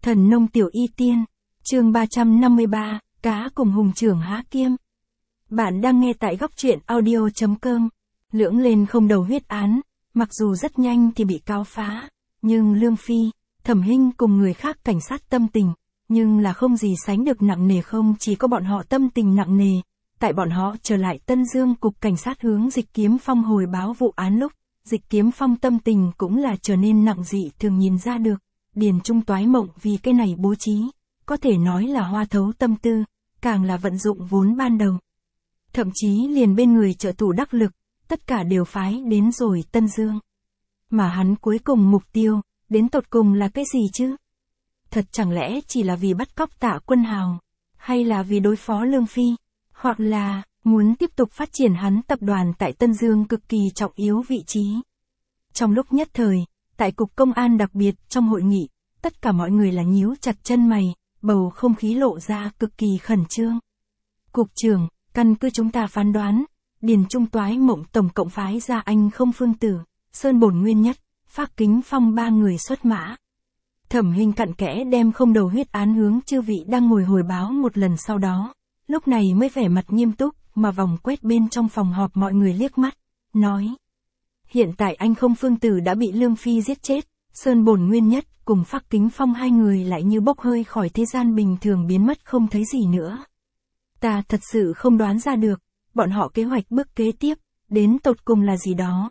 Thần nông tiểu y tiên, chương 353, cá cùng hùng trưởng há kiêm. Bạn đang nghe tại góc truyện audio.com. Lưỡng lên không đầu huyết án, mặc dù rất nhanh thì bị cáo phá, nhưng Lương Phi, Thẩm Hinh cùng người khác cảnh sát tâm tình, nhưng là không gì sánh được nặng nề. Không chỉ có bọn họ tâm tình nặng nề, tại bọn họ trở lại Tân Dương cục cảnh sát hướng Dịch Kiếm Phong hồi báo vụ án lúc, Dịch Kiếm Phong tâm tình cũng là trở nên nặng dị thường nhìn ra được. Điền Trung toái mộng vì cái này bố trí, có thể nói là hoa thấu tâm tư, càng là vận dụng vốn ban đầu. Thậm chí liền bên người trợ thủ đắc lực, tất cả đều phái đến rồi Tân Dương. Mà hắn cuối cùng mục tiêu, đến tột cùng là cái gì chứ? Thật chẳng lẽ chỉ là vì bắt cóc Tạ Quân Hào, hay là vì đối phó Lương Phi, hoặc là muốn tiếp tục phát triển hắn tập đoàn tại Tân Dương cực kỳ trọng yếu vị trí. Trong lúc nhất thời, tại cục công an đặc biệt trong hội nghị, tất cả mọi người là nhíu chặt chân mày, bầu không khí lộ ra cực kỳ khẩn trương. Cục trưởng, căn cứ chúng ta phán đoán, Điền Trung toái mộng tổng cộng phái ra Anh Không Phương Tử, Sơn Bổn Nguyên Nhất, Phác Kính Phong ba người xuất mã. Thẩm Hinh cặn kẽ đem không đầu huyết án hướng chư vị đang ngồi hồi báo một lần sau đó, lúc này mới vẻ mặt nghiêm túc mà vòng quét bên trong phòng họp mọi người liếc mắt, nói. Hiện tại Anh Không Phương Tử đã bị Lương Phi giết chết, Sơn Bổn Nguyên Nhất cùng Phác Kính Phong hai người lại như bốc hơi khỏi thế gian bình thường biến mất không thấy gì nữa. Ta thật sự không đoán ra được, bọn họ kế hoạch bước kế tiếp, đến tột cùng là gì đó.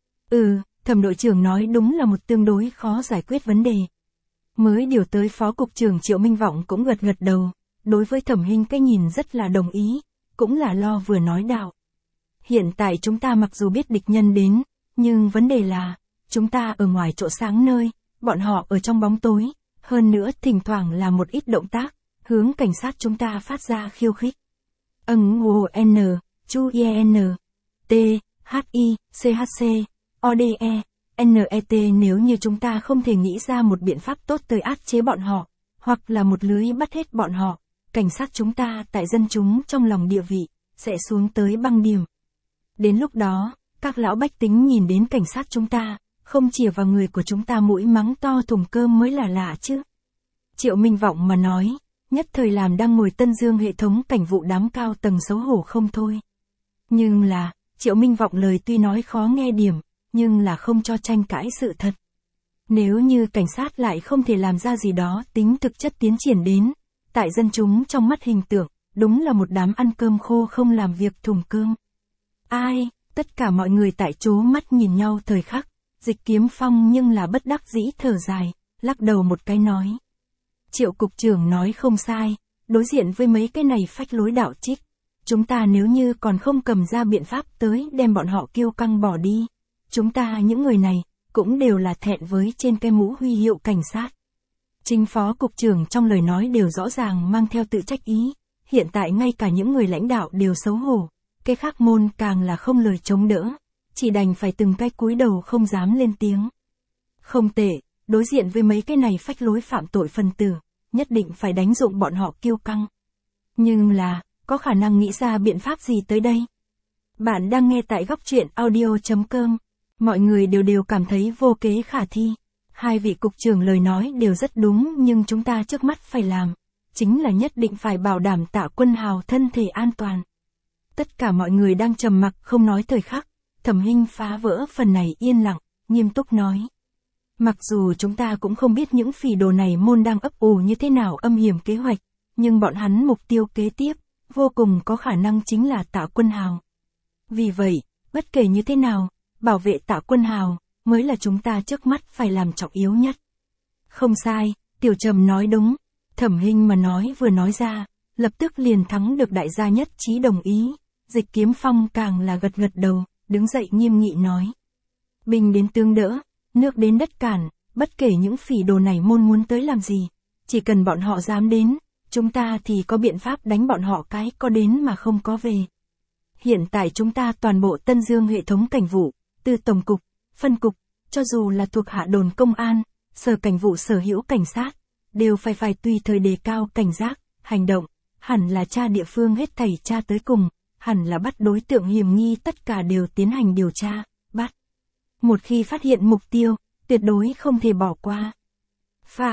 Thẩm đội trưởng nói đúng là một tương đối khó giải quyết vấn đề. Mới điều tới phó cục trưởng Triệu Minh Vọng cũng gật gật đầu, đối với Thẩm Hinh cái nhìn rất là đồng ý, cũng là lo vừa nói đạo. Hiện tại chúng ta mặc dù biết địch nhân đến, nhưng vấn đề là, chúng ta ở ngoài chỗ sáng nơi, bọn họ ở trong bóng tối, hơn nữa thỉnh thoảng là một ít động tác, hướng cảnh sát chúng ta phát ra khiêu khích. N, Chu N, T, H I, C H C, O D E, N E T nếu như chúng ta không thể nghĩ ra một biện pháp tốt tới áp chế bọn họ, hoặc là một lưới bắt hết bọn họ, cảnh sát chúng ta tại dân chúng trong lòng địa vị, sẽ xuống tới băng điểm. Đến lúc đó, các lão bách tính nhìn đến cảnh sát chúng ta, không chìa vào người của chúng ta mũi mắng to thùng cơm mới là lạ chứ. Triệu Minh Vọng mà nói, nhất thời làm đang ngồi Tân Dương hệ thống cảnh vụ đám cao tầng xấu hổ không thôi. Nhưng là, Triệu Minh Vọng lời tuy nói khó nghe điểm, nhưng là không cho tranh cãi sự thật. Nếu như cảnh sát lại không thể làm ra gì đó tính thực chất tiến triển đến, tại dân chúng trong mắt hình tượng, đúng là một đám ăn cơm khô không làm việc thùng cơm. Ai, tất cả mọi người tại chỗ mắt nhìn nhau thời khắc, Dịch Kiếm Phong nhưng là bất đắc dĩ thở dài, lắc đầu một cái nói. Triệu cục trưởng nói không sai, đối diện với mấy cái này phách lối đạo trích, chúng ta nếu như còn không cầm ra biện pháp tới đem bọn họ kiêu căng bỏ đi, chúng ta những người này, cũng đều là thẹn với trên cái mũ huy hiệu cảnh sát. Chính phó cục trưởng trong lời nói đều rõ ràng mang theo tự trách ý, hiện tại ngay cả những người lãnh đạo đều xấu hổ, cái khác môn càng là không lời chống đỡ, chỉ đành phải từng cái cúi đầu không dám lên tiếng. Không tệ, đối diện với mấy cái này phách lối phạm tội phần tử, nhất định phải đánh dụng bọn họ kiêu căng. Nhưng là, có khả năng nghĩ ra biện pháp gì tới đây? Bạn đang nghe tại góc truyện audio.com. Mọi người đều cảm thấy vô kế khả thi. Hai vị cục trưởng lời nói đều rất đúng nhưng chúng ta trước mắt phải làm, chính là nhất định phải bảo đảm Tạ Quân Hào thân thể an toàn. Tất cả mọi người đang trầm mặc không nói thời khắc, Thẩm Hinh phá vỡ phần này yên lặng, nghiêm túc nói. Mặc dù chúng ta cũng không biết những phỉ đồ này môn đang ấp ủ như thế nào âm hiểm kế hoạch, nhưng bọn hắn mục tiêu kế tiếp, vô cùng có khả năng chính là Tạ Quân Hào. Vì vậy, bất kể như thế nào, bảo vệ Tạ Quân Hào, mới là chúng ta trước mắt phải làm trọng yếu nhất. Không sai, Tiểu Trầm nói đúng, Thẩm Hinh mà nói vừa nói ra, lập tức liền thắng được đại gia nhất trí đồng ý, Dịch Kiếm Phong càng là gật gật đầu, đứng dậy nghiêm nghị nói. Binh đến tướng đỡ, nước đến đất cản, bất kể những phỉ đồ này môn muốn tới làm gì, chỉ cần bọn họ dám đến, chúng ta thì có biện pháp đánh bọn họ cái có đến mà không có về. Hiện tại chúng ta toàn bộ Tân Dương hệ thống cảnh vụ, từ tổng cục, phân cục, cho dù là thuộc hạ đồn công an, sở cảnh vụ sở hữu cảnh sát, đều phải tùy thời đề cao cảnh giác, hành động, hẳn là tra địa phương hết thảy tra tới cùng, hẳn là bắt đối tượng hiểm nghi tất cả đều tiến hành điều tra, bắt. Một khi phát hiện mục tiêu, tuyệt đối không thể bỏ qua. Phải,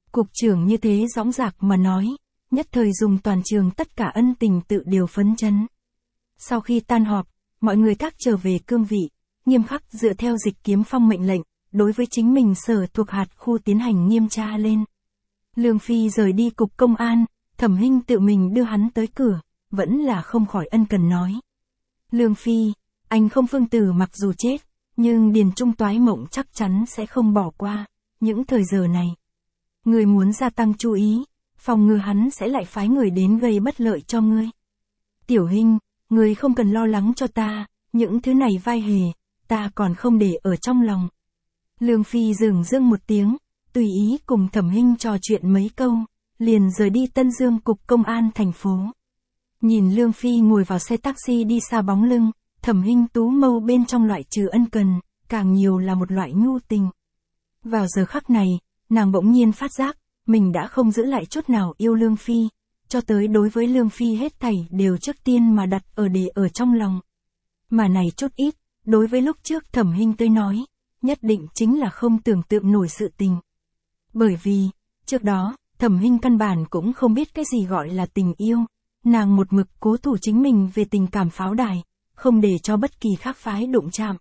Cục trưởng như thế dõng dạc mà nói, nhất thời dùng toàn trường tất cả ân tình tự đều phấn chấn. Sau khi tan họp, mọi người các trở về cương vị, nghiêm khắc dựa theo Dịch Kiếm Phong mệnh lệnh, đối với chính mình sở thuộc hạt khu tiến hành nghiêm tra lên. Lương Phi rời đi cục công an, Thẩm Hinh tự mình đưa hắn tới cửa, vẫn là không khỏi ân cần nói. Lương Phi, anh không Phương Tử mặc dù chết, nhưng Điền Trung Toái Mộng chắc chắn sẽ không bỏ qua, những thời giờ này. Người muốn gia tăng chú ý, phòng ngừa hắn sẽ lại phái người đến gây bất lợi cho ngươi. Tiểu Hinh, người không cần lo lắng cho ta, những thứ này vai hề, ta còn không để ở trong lòng. Lương Phi dừng dưng một tiếng, tùy ý cùng Thẩm Hinh trò chuyện mấy câu, liền rời đi Tân Dương cục công an thành phố. Nhìn Lương Phi ngồi vào xe taxi đi xa bóng lưng, Thẩm Hinh tú mâu bên trong loại trừ ân cần, càng nhiều là một loại nhu tình. Vào giờ khắc này, nàng bỗng nhiên phát giác, mình đã không giữ lại chút nào yêu Lương Phi, cho tới đối với Lương Phi hết thảy đều trước tiên mà đặt ở để ở trong lòng. Mà này chút ít, đối với lúc trước Thẩm Hinh tới nói, nhất định chính là không tưởng tượng nổi sự tình. Bởi vì, trước đó, Thẩm Hinh căn bản cũng không biết cái gì gọi là tình yêu, nàng một mực cố thủ chính mình về tình cảm pháo đài, không để cho bất kỳ khác phái đụng chạm.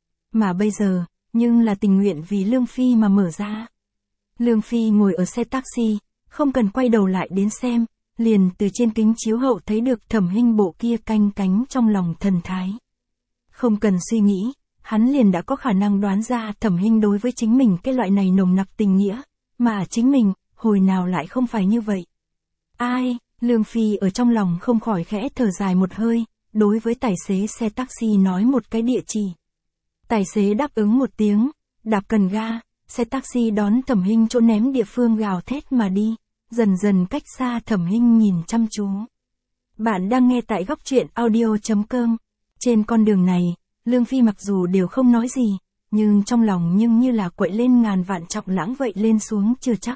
Mà bây giờ, nhưng là tình nguyện vì Lương Phi mà mở ra. Lương Phi ngồi ở xe taxi, không cần quay đầu lại đến xem, liền từ trên kính chiếu hậu thấy được Thẩm Hinh bộ kia canh cánh trong lòng thần thái. Không cần suy nghĩ, hắn liền đã có khả năng đoán ra Thẩm Hinh đối với chính mình cái loại này nồng nặc tình nghĩa, mà chính mình, hồi nào lại không phải như vậy. Ai, Lương Phi ở trong lòng không khỏi khẽ thở dài một hơi, đối với tài xế xe taxi nói một cái địa chỉ. Tài xế đáp ứng một tiếng, đạp cần ga, xe taxi đón Thẩm Hinh chỗ ném địa phương gào thét mà đi, dần dần cách xa Thẩm Hinh nhìn chăm chú. Bạn đang nghe tại góc truyện audio.com. Trên con đường này, Lương Phi mặc dù đều không nói gì, nhưng trong lòng nhưng như là quậy lên ngàn vạn trọng lãng vậy lên xuống chưa chắc.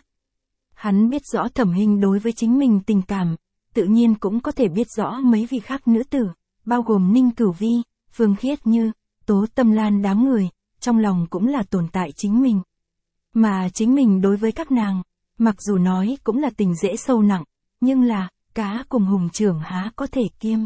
Hắn biết rõ Thẩm Hinh đối với chính mình tình cảm, tự nhiên cũng có thể biết rõ mấy vị khác nữ tử, bao gồm Ninh Cửu Vi, Phương Khiết Như, Tố Tâm Lan đám người, trong lòng cũng là tồn tại chính mình. Mà chính mình đối với các nàng, mặc dù nói cũng là tình dễ sâu nặng, nhưng là, cá cùng hùng trưởng há có thể kiêm.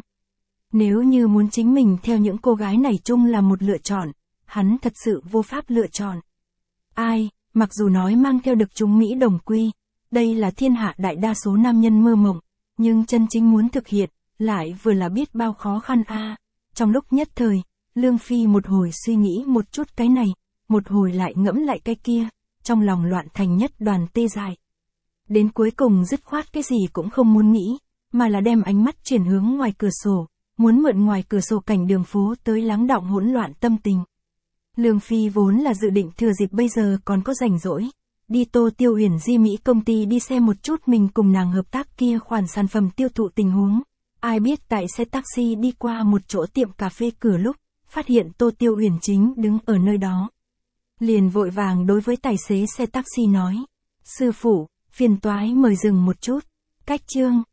Nếu như muốn chính mình theo những cô gái này chung là một lựa chọn, hắn thật sự vô pháp lựa chọn. Ai, mặc dù nói mang theo được chúng Mỹ đồng quy, đây là thiên hạ đại đa số nam nhân mơ mộng, nhưng chân chính muốn thực hiện, lại vừa là biết bao khó khăn a. Trong lúc nhất thời, Lương Phi một hồi suy nghĩ một chút cái này, một hồi lại ngẫm lại cái kia, trong lòng loạn thành nhất đoàn tê dại. Đến cuối cùng dứt khoát cái gì cũng không muốn nghĩ, mà là đem ánh mắt chuyển hướng ngoài cửa sổ, muốn mượn ngoài cửa sổ cảnh đường phố tới lắng đọng hỗn loạn tâm tình. Lương Phi vốn là dự định thừa dịp bây giờ còn có rảnh rỗi, đi Tô Tiêu Huyền Di Mỹ công ty đi xem một chút mình cùng nàng hợp tác kia khoản sản phẩm tiêu thụ tình huống. Ai biết tại xe taxi đi qua một chỗ tiệm cà phê cửa lúc, phát hiện Tô Tiêu Huyền chính đứng ở nơi đó. Liền vội vàng đối với tài xế xe taxi nói, sư phụ, phiền toái mời dừng một chút, cách chương.